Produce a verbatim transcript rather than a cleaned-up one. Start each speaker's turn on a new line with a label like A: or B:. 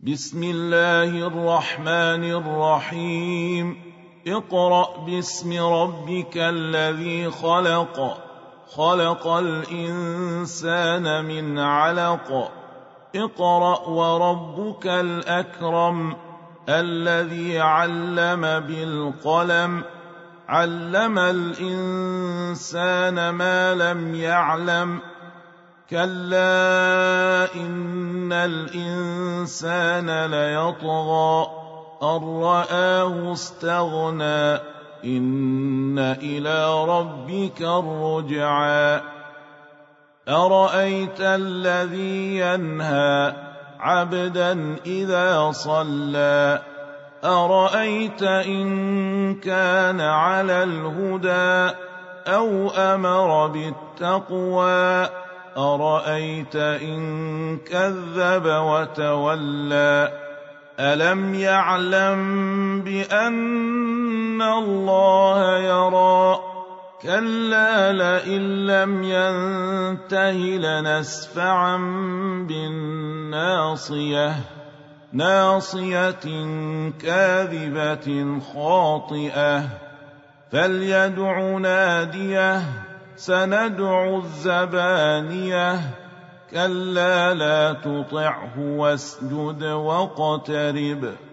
A: بسم الله الرحمن الرحيم اقرأ باسم ربك الذي خلق خلق الإنسان من علق اقرأ وربك الأكرم الذي علم بالقلم علم الإنسان ما لم يعلم كلا إن الإنسان ليطغى أن رآه استغنى إن إلى ربك الرجعى أرأيت الذي ينهى عبدا إذا صلى أرأيت إن كان على الهدى أو أمر بالتقوى أرأيت إن كذب وتولى ألم يعلم بأن الله يرى كلا لئن لم ينته لنسفعا بالناصية ناصية كاذبة خاطئة فليدع ناديه سندع الزبانية كلا لا تطعه واسجد واقترب